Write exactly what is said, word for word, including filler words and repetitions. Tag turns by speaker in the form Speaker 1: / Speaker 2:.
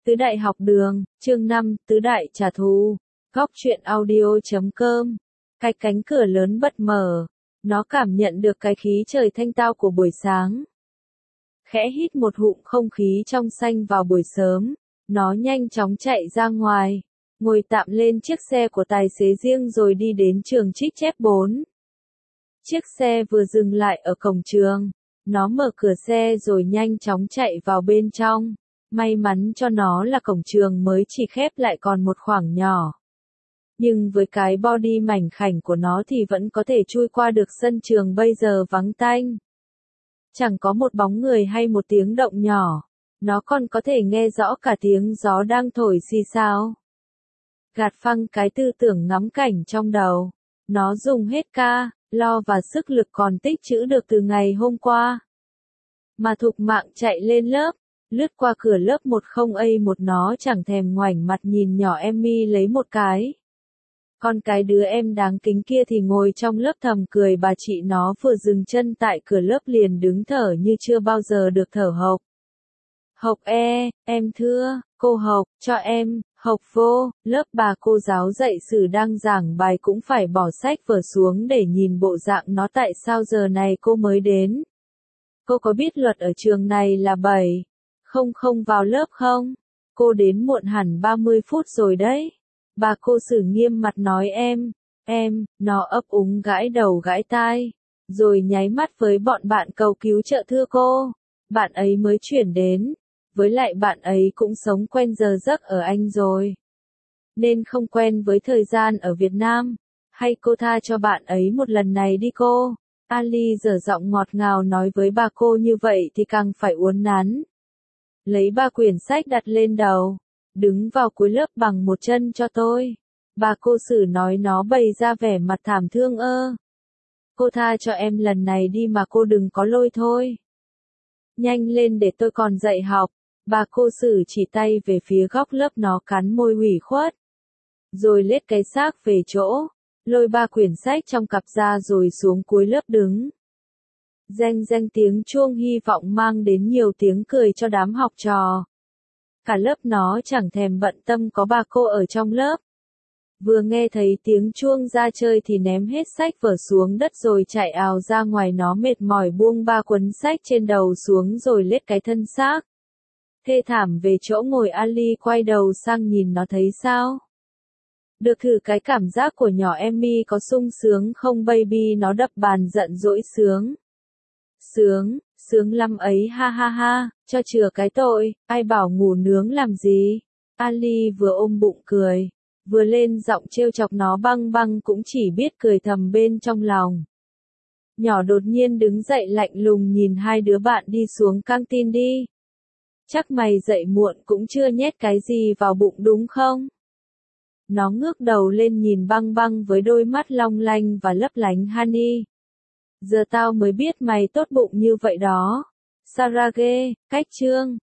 Speaker 1: Tứ Đại học đường, chương năm, Tứ Đại trả thù. Góc truyện audio chấm com. Cái cánh cửa lớn bật mở. Nó cảm nhận được cái khí trời thanh tao của buổi sáng. Khẽ hít một hụm không khí trong xanh vào buổi sớm. Nó nhanh chóng chạy ra ngoài. Ngồi tạm lên chiếc xe của tài xế riêng rồi đi đến trường Trích Chép bốn. Chiếc xe vừa dừng lại ở cổng trường. Nó mở cửa xe rồi nhanh chóng chạy vào bên trong. May mắn cho nó là cổng trường mới chỉ khép lại còn một khoảng nhỏ. Nhưng với cái body mảnh khảnh của nó thì vẫn có thể chui qua được sân trường bây giờ vắng tanh. Chẳng có một bóng người hay một tiếng động nhỏ. Nó còn có thể nghe rõ cả tiếng gió đang thổi xì xào. Gạt phăng cái tư tưởng ngắm cảnh trong đầu. Nó dùng hết ca, lo và sức lực còn tích trữ được từ ngày hôm qua. Mà thục mạng chạy lên lớp. Lướt qua cửa lớp một không A một nó chẳng thèm ngoảnh mặt nhìn nhỏ Emmy lấy một cái. Còn cái đứa em đáng kính kia thì ngồi trong lớp thầm cười bà chị nó vừa dừng chân tại cửa lớp liền đứng thở như chưa bao giờ được thở hộc. Hộc e, em thưa, cô Hộc, cho em, Hộc vô, lớp bà cô giáo dạy sử đang giảng bài cũng phải bỏ sách vở xuống để nhìn bộ dạng nó tại sao giờ này cô mới đến. Cô có biết luật ở trường này là bảy. Không không vào lớp không? Cô đến muộn hẳn ba mươi phút rồi đấy. Bà cô Sử nghiêm mặt nói em, em, nó ấp úng gãi đầu gãi tai. Rồi nháy mắt với bọn bạn cầu cứu trợ thưa cô. Bạn ấy mới chuyển đến. Với lại bạn ấy cũng sống quen giờ giấc ở Anh rồi. Nên không quen với thời gian ở Việt Nam. Hay cô tha cho bạn ấy một lần này đi cô. Ali dở giọng ngọt ngào nói với bà cô như vậy thì càng phải uốn nắn. Lấy ba quyển sách đặt lên đầu. Đứng vào cuối lớp bằng một chân cho tôi. Bà cô Sử nói nó bày ra vẻ mặt thảm thương ơ. Cô tha cho em lần này đi mà cô đừng có lôi thôi. Nhanh lên để tôi còn dạy học. Bà cô Sử chỉ tay về phía góc lớp nó cắn môi ủy khuất. Rồi lết cái xác về chỗ. Lôi ba quyển sách trong cặp ra rồi xuống cuối lớp đứng. Reng reng tiếng chuông hy vọng mang đến nhiều tiếng cười cho đám học trò. Cả lớp nó chẳng thèm bận tâm có bà cô ở trong lớp. Vừa nghe thấy tiếng chuông ra chơi thì ném hết sách vở xuống đất rồi chạy ào ra ngoài nó mệt mỏi buông ba cuốn sách trên đầu xuống rồi lết cái thân xác. Thê thảm về chỗ ngồi Ali quay đầu sang nhìn nó thấy sao? Được thử cái cảm giác của nhỏ Emmy có sung sướng không baby nó đập bàn giận dỗi sướng. Sướng, sướng lắm ấy ha ha ha, cho chừa cái tội, ai bảo ngủ nướng làm gì. Ali vừa ôm bụng cười, vừa lên giọng trêu chọc nó băng băng cũng chỉ biết cười thầm bên trong lòng. Nhỏ đột nhiên đứng dậy lạnh lùng nhìn hai đứa bạn đi xuống căng tin đi. Chắc mày dậy muộn cũng chưa nhét cái gì vào bụng đúng không? Nó ngước đầu lên nhìn băng băng với đôi mắt long lanh và lấp lánh Honey. Giờ tao mới biết mày tốt bụng như vậy đó. Sarah ghê, cách chương.